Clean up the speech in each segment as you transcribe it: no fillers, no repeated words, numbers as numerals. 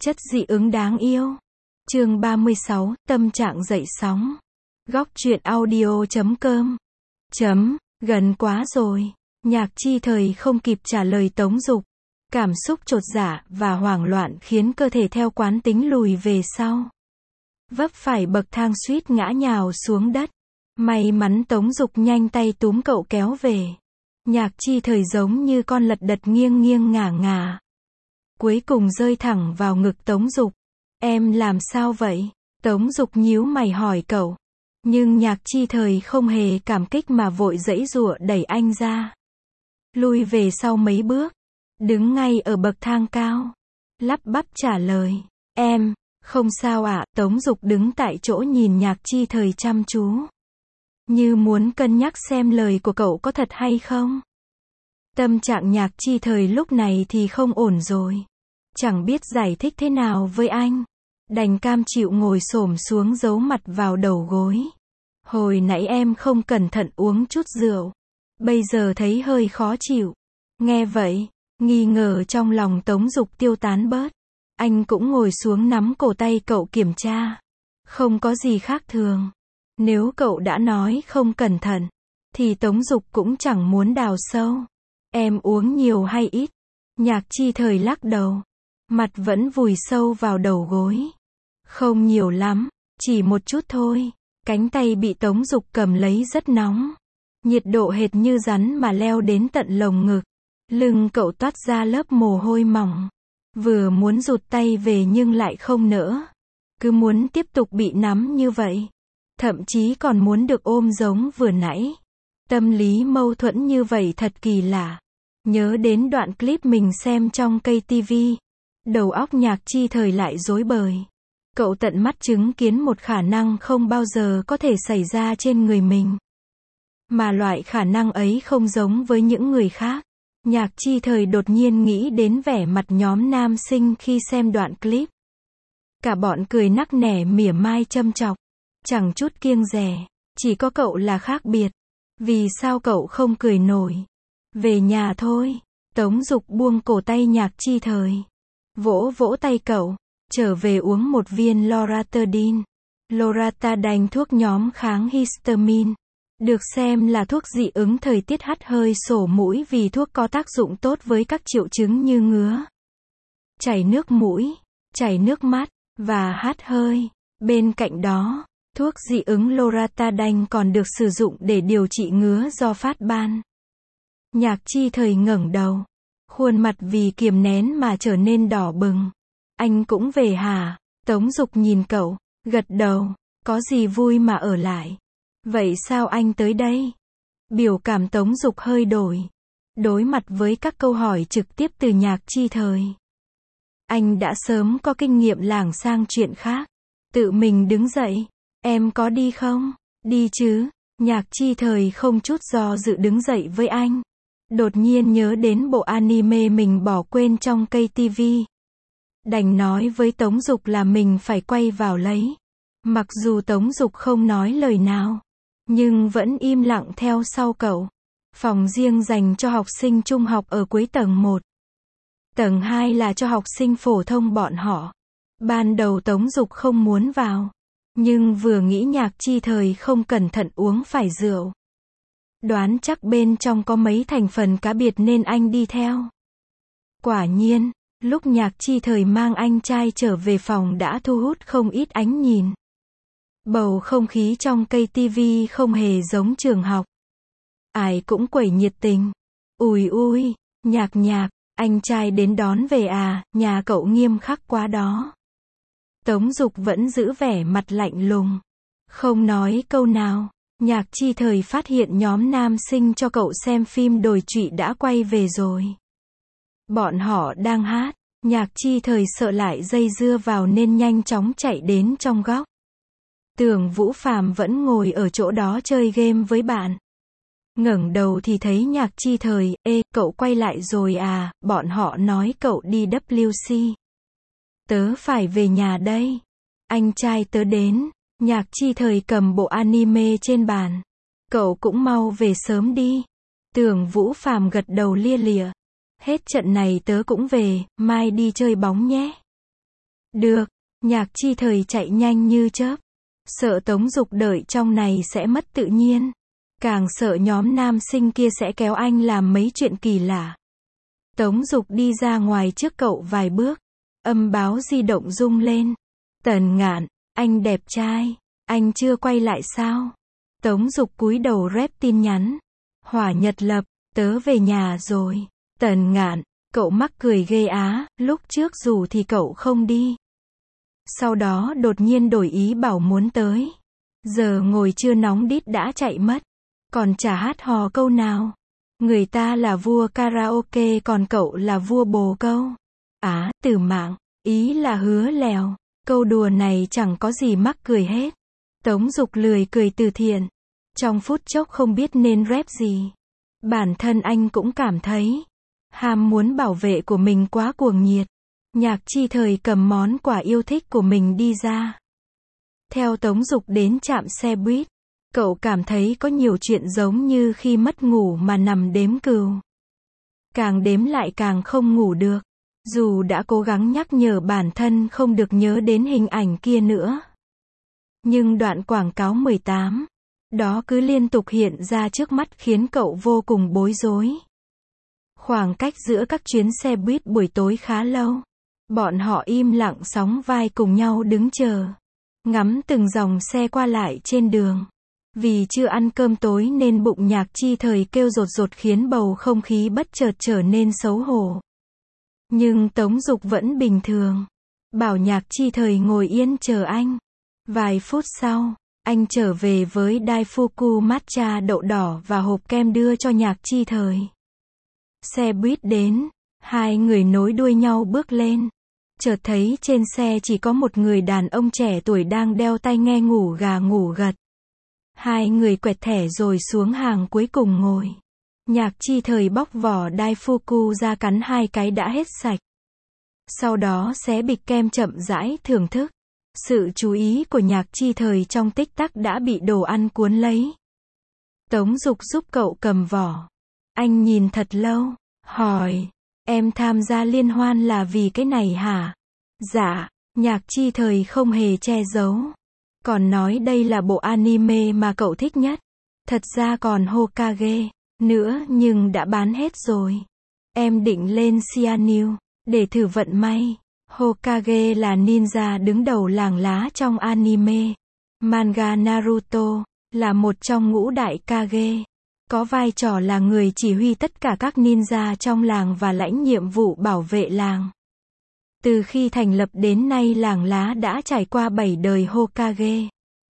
Chất dị ứng đáng yêu. Chương 36, tâm trạng dậy sóng. Góc truyện audio.com. Gần quá rồi. Nhạc Chi Thời không kịp trả lời Tống Dục. Cảm xúc chột dạ và hoảng loạn khiến cơ thể theo quán tính lùi về sau. Vấp phải bậc thang suýt ngã nhào xuống đất. May mắn Tống Dục nhanh tay túm cậu kéo về. Nhạc Chi Thời giống như con lật đật nghiêng nghiêng ngả ngả. Cuối cùng rơi thẳng vào ngực Tống Dục. Em làm sao vậy? Tống Dục nhíu mày hỏi cậu. Nhưng Nhạc Chi Thời không hề cảm kích mà vội giãy giụa đẩy anh ra. Lui về sau mấy bước. Đứng ngay ở bậc thang cao. Lắp bắp trả lời. Em, không sao ạ. Tống Dục đứng tại chỗ nhìn Nhạc Chi Thời chăm chú. Như muốn cân nhắc xem lời của cậu có thật hay không. Tâm trạng Nhạc Chi Thời lúc này thì không ổn rồi. Chẳng biết giải thích thế nào với anh. Đành cam chịu ngồi xổm xuống giấu mặt vào đầu gối. Hồi nãy em không cẩn thận uống chút rượu. Bây giờ thấy hơi khó chịu. Nghe vậy, nghi ngờ trong lòng Tống Dục tiêu tán bớt. Anh cũng ngồi xuống nắm cổ tay cậu kiểm tra. Không có gì khác thường. Nếu cậu đã nói không cẩn thận, thì Tống Dục cũng chẳng muốn đào sâu. Em uống nhiều hay ít? Nhạc Chi Thời lắc đầu. Mặt vẫn vùi sâu vào đầu gối. Không nhiều lắm, chỉ một chút thôi. Cánh tay bị Tống Dục cầm lấy rất nóng. Nhiệt độ hệt như rắn mà leo đến tận lồng ngực. Lưng cậu toát ra lớp mồ hôi mỏng. Vừa muốn rụt tay về nhưng lại không nỡ. Cứ muốn tiếp tục bị nắm như vậy. Thậm chí còn muốn được ôm giống vừa nãy. Tâm lý mâu thuẫn như vậy thật kỳ lạ. Nhớ đến đoạn clip mình xem trong cây tivi. Đầu óc Nhạc Chi Thời lại rối bời. Cậu tận mắt chứng kiến một khả năng không bao giờ có thể xảy ra trên người mình. Mà loại khả năng ấy không giống với những người khác. Nhạc Chi Thời đột nhiên nghĩ đến vẻ mặt nhóm nam sinh khi xem đoạn clip. Cả bọn cười nắc nẻ mỉa mai châm chọc. Chẳng chút kiêng dè. Chỉ có cậu là khác biệt. Vì sao cậu không cười nổi? Về nhà thôi. Tống Dục buông cổ tay Nhạc Chi Thời. Vỗ vỗ tay cậu. Trở về uống một viên Loratadine. Loratadine thuốc nhóm kháng histamine. Được xem là thuốc dị ứng thời tiết hắt hơi sổ mũi vì thuốc có tác dụng tốt với các triệu chứng như ngứa, chảy nước mũi, chảy nước mắt, và hắt hơi. Bên cạnh đó, thuốc dị ứng Loratadine còn được sử dụng để điều trị ngứa do phát ban. Nhạc Chi Thời ngẩng đầu. Khuôn mặt vì kiềm nén mà trở nên đỏ bừng. Anh cũng về hả? Tống Dục nhìn cậu, gật đầu. Có gì vui mà ở lại? Vậy sao anh tới đây? Biểu cảm Tống Dục hơi đổi. Đối mặt với các câu hỏi trực tiếp từ Nhạc Chi Thời. Anh đã sớm có kinh nghiệm lảng sang chuyện khác. Tự mình đứng dậy. Em có đi không? Đi chứ. Nhạc Chi Thời không chút do dự đứng dậy với anh. Đột nhiên nhớ đến bộ anime mình bỏ quên trong cây tivi. Đành nói với Tống Dục là mình phải quay vào lấy. Mặc dù Tống Dục không nói lời nào, nhưng vẫn im lặng theo sau cậu. Phòng riêng dành cho học sinh trung học ở cuối tầng 1. Tầng 2 là cho học sinh phổ thông bọn họ. Ban đầu Tống Dục không muốn vào. Nhưng vừa nghĩ Nhạc Chi Thời không cẩn thận uống phải rượu. Đoán chắc bên trong có mấy thành phần cá biệt nên anh đi theo. Quả nhiên, lúc Nhạc Chi Thời mang anh trai trở về phòng đã thu hút không ít ánh nhìn. Bầu không khí trong cây tivi không hề giống trường học. Ai cũng quẩy nhiệt tình. Ui ui, Nhạc, anh trai đến đón về à, nhà cậu nghiêm khắc quá đó. Tống Dục vẫn giữ vẻ mặt lạnh lùng. Không nói câu nào. Nhạc Chi Thời phát hiện nhóm nam sinh cho cậu xem phim đồi trụy đã quay về rồi. Bọn họ đang hát. Nhạc Chi Thời sợ lại dây dưa vào nên nhanh chóng chạy đến trong góc. Tưởng Vũ Phàm vẫn ngồi ở chỗ đó chơi game với bạn. Ngẩng đầu thì thấy Nhạc Chi Thời. Ê, cậu quay lại rồi à? Bọn họ nói cậu đi WC. Tớ phải về nhà đây. Anh trai tớ đến. Nhạc Chi Thời cầm bộ anime trên bàn. Cậu cũng mau về sớm đi. Tưởng Vũ Phàm gật đầu lia lịa. Hết trận này tớ cũng về, mai đi chơi bóng nhé. Được, Nhạc Chi Thời chạy nhanh như chớp. Sợ Tống Dục đợi trong này sẽ mất tự nhiên. Càng sợ nhóm nam sinh kia sẽ kéo anh làm mấy chuyện kỳ lạ. Tống Dục đi ra ngoài trước cậu vài bước. Âm báo di động rung lên. Tần Ngạn, anh đẹp trai, anh chưa quay lại sao? Tống Dục cúi đầu rep tin nhắn. Hỏa Nhật Lập, tớ về nhà rồi. Tần Ngạn, cậu mắc cười ghê á, lúc trước dù thì cậu không đi. Sau đó đột nhiên đổi ý bảo muốn tới. Giờ ngồi chưa nóng đít đã chạy mất. Còn chả hát hò câu nào. Người ta là vua karaoke còn cậu là vua bồ câu. Từ mạng, ý là hứa lèo. Câu đùa này chẳng có gì mắc cười hết. Tống Dục lười cười từ thiện. Trong phút chốc không biết nên rep gì. Bản thân anh cũng cảm thấy ham muốn bảo vệ của mình quá cuồng nhiệt. Nhạc Chi Thời cầm món quà yêu thích của mình đi ra. Theo Tống Dục đến trạm xe buýt. Cậu cảm thấy có nhiều chuyện giống như khi mất ngủ mà nằm đếm cừu. Càng đếm lại càng không ngủ được. Dù đã cố gắng nhắc nhở bản thân không được nhớ đến hình ảnh kia nữa. Nhưng đoạn quảng cáo 18. Đó cứ liên tục hiện ra trước mắt khiến cậu vô cùng bối rối. Khoảng cách giữa các chuyến xe buýt buổi tối khá lâu. Bọn họ im lặng sóng vai cùng nhau đứng chờ. Ngắm từng dòng xe qua lại trên đường. Vì chưa ăn cơm tối nên bụng Nhạc Chi Thời kêu rột rột khiến bầu không khí bất chợt trở nên xấu hổ. Nhưng Tống Dục vẫn bình thường. Bảo Nhạc Chi Thời ngồi yên chờ anh. Vài phút sau, anh trở về với Daifuku matcha đậu đỏ và hộp kem đưa cho Nhạc Chi Thời. Xe buýt đến, hai người nối đuôi nhau bước lên. Chợt thấy trên xe chỉ có một người đàn ông trẻ tuổi đang đeo tai nghe ngủ gà ngủ gật. Hai người quẹt thẻ rồi xuống hàng cuối cùng ngồi. Nhạc Chi Thời bóc vỏ Daifuku ra cắn hai cái đã hết sạch. Sau đó xé bịch kem chậm rãi thưởng thức. Sự chú ý của Nhạc Chi Thời trong tích tắc đã bị đồ ăn cuốn lấy. Tống Dục giúp cậu cầm vỏ. Anh nhìn thật lâu, hỏi, em tham gia liên hoan là vì cái này hả? Dạ, Nhạc Chi Thời không hề che giấu. Còn nói đây là bộ anime mà cậu thích nhất. Thật ra còn Hokage nữa nhưng đã bán hết rồi. Em định lên Xianyu để thử vận may. Hokage là ninja đứng đầu làng lá trong anime. Manga Naruto là một trong ngũ đại Kage. Có vai trò là người chỉ huy tất cả các ninja trong làng và lãnh nhiệm vụ bảo vệ làng. Từ khi thành lập đến nay làng lá đã trải qua 7 đời Hokage.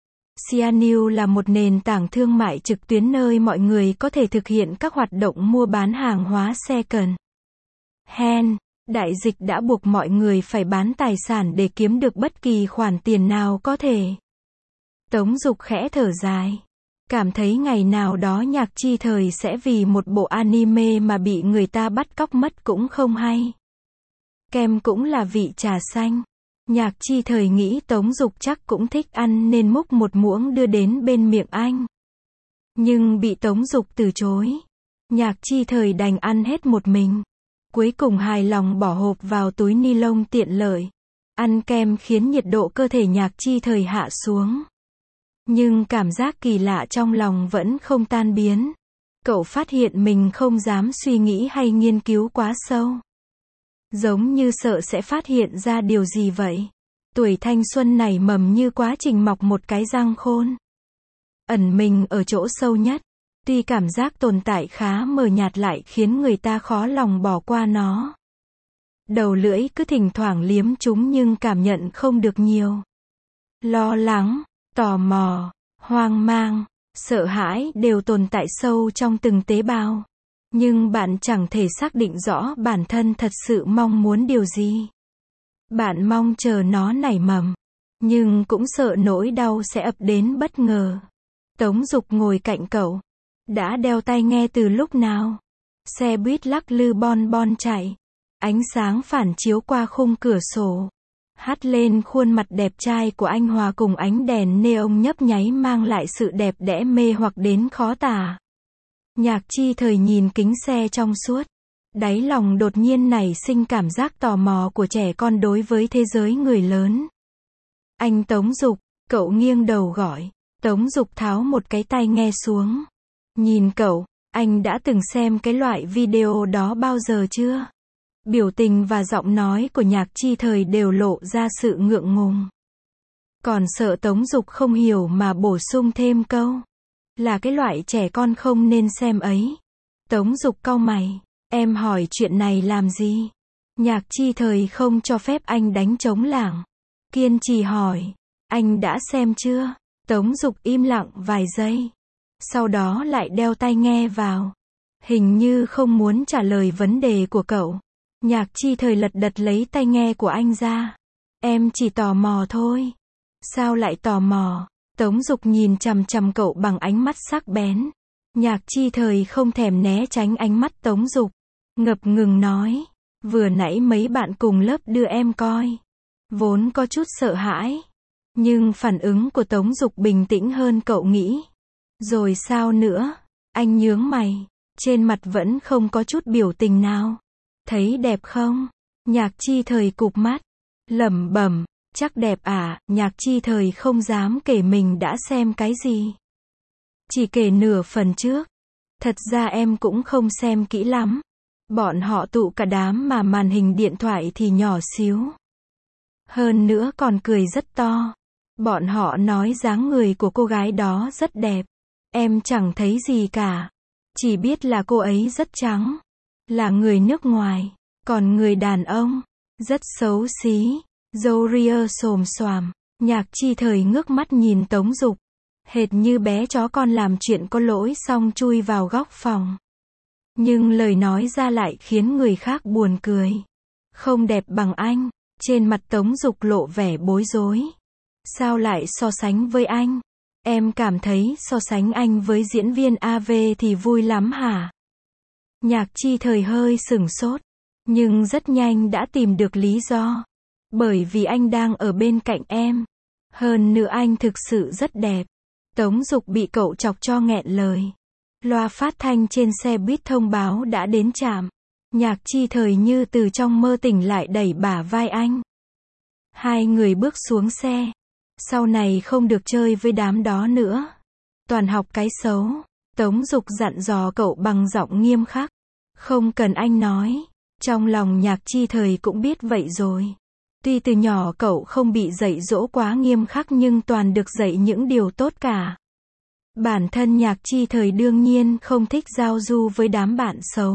Xianyu là một nền tảng thương mại trực tuyến nơi mọi người có thể thực hiện các hoạt động mua bán hàng hóa second hand. Đại dịch đã buộc mọi người phải bán tài sản để kiếm được bất kỳ khoản tiền nào có thể. Tống Dục khẽ thở dài. Cảm thấy ngày nào đó Nhạc Chi Thời sẽ vì một bộ anime mà bị người ta bắt cóc mất cũng không hay. Kem cũng là vị trà xanh. Nhạc Chi Thời nghĩ Tống Dục chắc cũng thích ăn nên múc một muỗng đưa đến bên miệng anh. Nhưng bị Tống Dục từ chối. Nhạc Chi Thời đành ăn hết một mình. Cuối cùng hài lòng bỏ hộp vào túi ni lông tiện lợi. Ăn kem khiến nhiệt độ cơ thể Nhạc Chi Thời hạ xuống. Nhưng cảm giác kỳ lạ trong lòng vẫn không tan biến. Cậu phát hiện mình không dám suy nghĩ hay nghiên cứu quá sâu. Giống như sợ sẽ phát hiện ra điều gì vậy. Tuổi thanh xuân nảy mầm như quá trình mọc một cái răng khôn. Ẩn mình ở chỗ sâu nhất. Tuy cảm giác tồn tại khá mờ nhạt lại khiến người ta khó lòng bỏ qua nó. Đầu lưỡi cứ thỉnh thoảng liếm chúng nhưng cảm nhận không được nhiều. Lo lắng, tò mò, hoang mang, sợ hãi đều tồn tại sâu trong từng tế bào. Nhưng bạn chẳng thể xác định rõ bản thân thật sự mong muốn điều gì. Bạn mong chờ nó nảy mầm, nhưng cũng sợ nỗi đau sẽ ập đến bất ngờ. Tống Dục ngồi cạnh cậu. Đã đeo tai nghe từ lúc nào? Xe buýt lắc lư bon bon chạy. Ánh sáng phản chiếu qua khung cửa sổ. Hắt lên khuôn mặt đẹp trai của anh hòa cùng ánh đèn neon nhấp nháy mang lại sự đẹp đẽ mê hoặc đến khó tả. Nhạc Chi Thời nhìn kính xe trong suốt. Đáy lòng đột nhiên nảy sinh cảm giác tò mò của trẻ con đối với thế giới người lớn. Anh Tống Dục, cậu nghiêng đầu gọi. Tống Dục tháo một cái tai nghe xuống. Nhìn cậu, anh đã từng xem cái loại video đó bao giờ chưa? Biểu tình và giọng nói của Nhạc Chi Thời đều lộ ra sự ngượng ngùng. Còn sợ Tống Dục không hiểu mà bổ sung thêm câu. Là cái loại trẻ con không nên xem ấy. Tống Dục cau mày. Em hỏi chuyện này làm gì? Nhạc Chi Thời không cho phép anh đánh trống lảng. Kiên trì hỏi. Anh đã xem chưa? Tống Dục im lặng vài giây. Sau đó lại đeo tai nghe vào. Hình như không muốn trả lời vấn đề của cậu. Nhạc Chi Thời lật đật lấy tai nghe của anh ra. Em chỉ tò mò thôi. Sao lại tò mò? Tống Dục nhìn chằm chằm cậu bằng ánh mắt sắc bén. Nhạc Chi Thời không thèm né tránh ánh mắt Tống Dục. Ngập ngừng nói. Vừa nãy mấy bạn cùng lớp đưa em coi. Vốn có chút sợ hãi. Nhưng phản ứng của Tống Dục bình tĩnh hơn cậu nghĩ. Rồi sao nữa? Anh nhướng mày. Trên mặt vẫn không có chút biểu tình nào. Thấy đẹp không? Nhạc Chi Thời cụp mắt. Lẩm bẩm. Chắc đẹp à? Nhạc Chi Thời không dám kể mình đã xem cái gì. Chỉ kể nửa phần trước. Thật ra em cũng không xem kỹ lắm. Bọn họ tụ cả đám mà màn hình điện thoại thì nhỏ xíu. Hơn nữa còn cười rất to. Bọn họ nói dáng người của cô gái đó rất đẹp. Em chẳng thấy gì cả. Chỉ biết là cô ấy rất trắng. Là người nước ngoài. Còn người đàn ông rất xấu xí. Râu ria xồm xoàm. Nhạc Chi Thời ngước mắt nhìn Tống Dục. Hệt như bé chó con làm chuyện có lỗi xong chui vào góc phòng. Nhưng lời nói ra lại khiến người khác buồn cười. Không đẹp bằng anh. Trên mặt Tống Dục lộ vẻ bối rối. Sao lại so sánh với anh? Em cảm thấy so sánh anh với diễn viên AV thì vui lắm hả? Nhạc Chi Thời hơi sửng sốt. Nhưng rất nhanh đã tìm được lý do. Bởi vì anh đang ở bên cạnh em. Hơn nữa anh thực sự rất đẹp. Tống Dục bị cậu chọc cho nghẹn lời. Loa phát thanh trên xe buýt thông báo đã đến trạm. Nhạc Chi Thời như từ trong mơ tỉnh lại đẩy bả vai anh. Hai người bước xuống xe. Sau này không được chơi với đám đó nữa. Toàn học cái xấu. Tống Dục dặn dò cậu bằng giọng nghiêm khắc. Không cần anh nói. Trong lòng Nhạc Chi Thời cũng biết vậy rồi. Tuy từ nhỏ cậu không bị dạy dỗ quá nghiêm khắc nhưng toàn được dạy những điều tốt cả. Bản thân Nhạc Chi Thời đương nhiên không thích giao du với đám bạn xấu.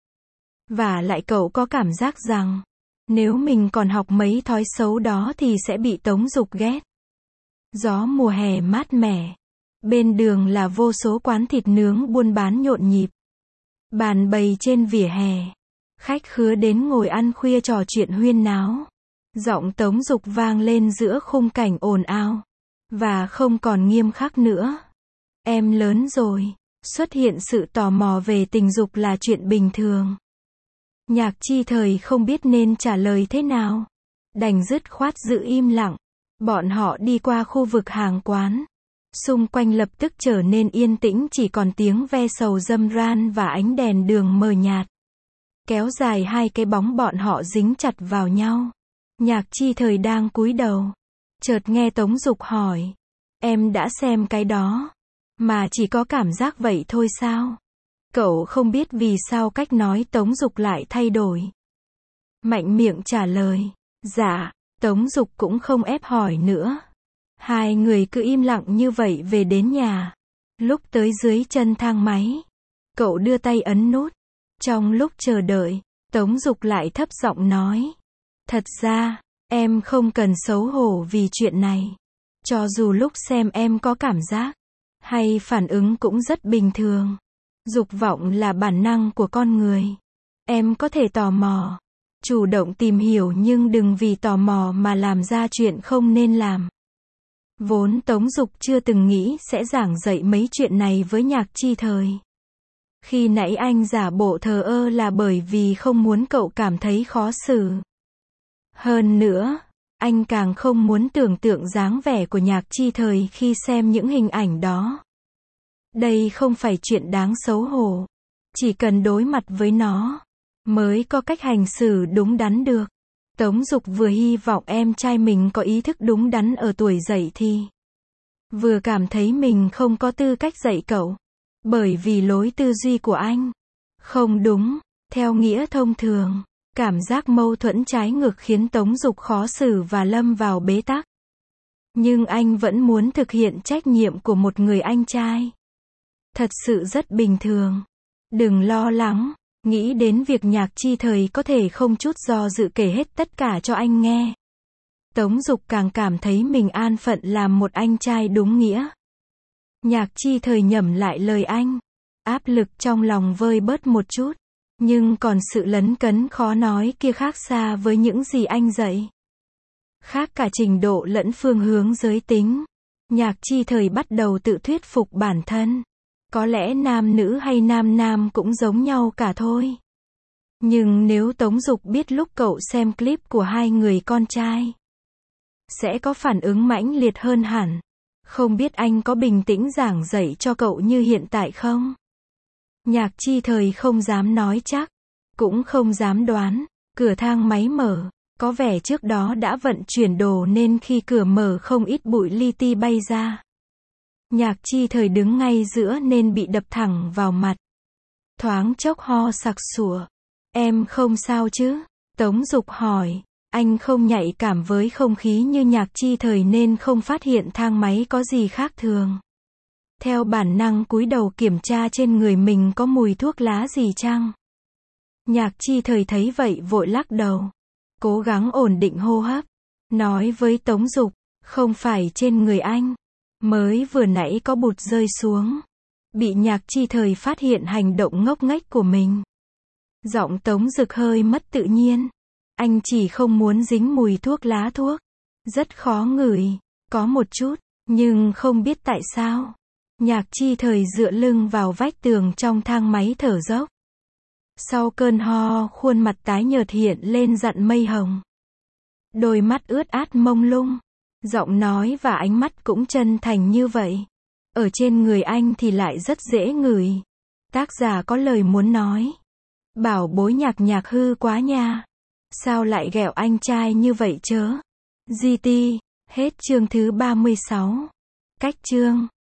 Và lại cậu có cảm giác rằng, nếu mình còn học mấy thói xấu đó thì sẽ bị Tống Dục ghét. Gió mùa hè mát mẻ. Bên đường là vô số quán thịt nướng buôn bán nhộn nhịp. Bàn bày trên vỉa hè. Khách khứa đến ngồi ăn khuya trò chuyện huyên náo. Giọng Tống Dục vang lên giữa khung cảnh ồn ào. Và không còn nghiêm khắc nữa. Em lớn rồi. Xuất hiện sự tò mò về tình dục là chuyện bình thường. Nhạc Chi Thời không biết nên trả lời thế nào. Đành dứt khoát giữ im lặng. Bọn họ đi qua khu vực hàng quán. Xung quanh lập tức trở nên yên tĩnh, chỉ còn tiếng ve sầu râm ran và ánh đèn đường mờ nhạt. Kéo dài hai cái bóng bọn họ dính chặt vào nhau. Nhạc Chi Thời đang cúi đầu. Chợt nghe Tống Dục hỏi. Em đã xem cái đó. Mà chỉ có cảm giác vậy thôi sao? Cậu không biết vì sao cách nói Tống Dục lại thay đổi. Mạnh miệng trả lời. Dạ. Tống Dục cũng không ép hỏi nữa. Hai người cứ im lặng như vậy về đến nhà. Lúc tới dưới chân thang máy, cậu đưa tay ấn nút. Trong lúc chờ đợi, Tống Dục lại thấp giọng nói. Thật ra, em không cần xấu hổ vì chuyện này. Cho dù lúc xem em có cảm giác hay phản ứng cũng rất bình thường. Dục vọng là bản năng của con người. Em có thể tò mò, chủ động tìm hiểu, nhưng đừng vì tò mò mà làm ra chuyện không nên làm. Vốn Tống Dục chưa từng nghĩ sẽ giảng dạy mấy chuyện này với Nhạc Chi Thời. Khi nãy anh giả bộ thờ ơ là bởi vì không muốn cậu cảm thấy khó xử. Hơn nữa, anh càng không muốn tưởng tượng dáng vẻ của Nhạc Chi Thời khi xem những hình ảnh đó. Đây không phải chuyện đáng xấu hổ. Chỉ cần đối mặt với nó. mới có cách hành xử đúng đắn được. Tống Dục vừa hy vọng em trai mình có ý thức đúng đắn ở tuổi dậy thì, vừa cảm thấy mình không có tư cách dạy cậu. Bởi vì lối tư duy của anh không đúng, theo nghĩa thông thường. Cảm giác mâu thuẫn trái ngược khiến Tống Dục khó xử và lâm vào bế tắc. Nhưng anh vẫn muốn thực hiện trách nhiệm của một người anh trai. Thật sự rất bình thường. Đừng lo lắng, nghĩ đến việc Nhạc Chi Thời có thể không chút do dự kể hết tất cả cho anh nghe. Tống Dục càng cảm thấy mình an phận làm một anh trai đúng nghĩa. Nhạc Chi Thời nhẩm lại lời anh. Áp lực trong lòng vơi bớt một chút. Nhưng còn sự lấn cấn khó nói kia khác xa với những gì anh dạy. Khác cả trình độ lẫn phương hướng giới tính. Nhạc Chi Thời bắt đầu tự thuyết phục bản thân. Có lẽ nam nữ hay nam nam cũng giống nhau cả thôi. Nhưng nếu Tống Dục biết lúc cậu xem clip của hai người con trai, sẽ có phản ứng mãnh liệt hơn hẳn. Không biết anh có bình tĩnh giảng dạy cho cậu như hiện tại không? Nhạc Chi Thời không dám nói chắc, cũng không dám đoán. Cửa thang máy mở, có vẻ trước đó đã vận chuyển đồ nên khi cửa mở không ít bụi li ti bay ra. Nhạc Chi Thời đứng ngay giữa nên bị đập thẳng vào mặt. Thoáng chốc ho sặc sụa. Em không sao chứ? Tống Dục hỏi. Anh không nhạy cảm với không khí như Nhạc Chi Thời nên không phát hiện thang máy có gì khác thường. Theo bản năng cúi đầu kiểm tra trên người mình có mùi thuốc lá gì chăng? Nhạc Chi Thời thấy vậy vội lắc đầu. Cố gắng ổn định hô hấp. Nói với Tống Dục, không phải trên người anh. Mới vừa nãy có bụt rơi xuống. Bị Nhạc Chi Thời phát hiện hành động ngốc nghếch của mình. Giọng Tống Dực hơi mất tự nhiên. Anh chỉ không muốn dính mùi thuốc lá thuốc. Rất khó ngửi. Có một chút. Nhưng không biết tại sao. Nhạc Chi Thời dựa lưng vào vách tường trong thang máy thở dốc. Sau cơn ho, khuôn mặt tái nhợt hiện lên dặn mây hồng. Đôi mắt ướt át mông lung. Giọng nói và ánh mắt cũng chân thành như vậy. Ở trên người anh thì lại rất dễ ngửi. Tác giả có lời muốn nói. Bảo bối Nhạc Nhạc hư quá nha. Sao lại ghẹo anh trai như vậy chớ? GT, hết chương thứ 36. Cách chương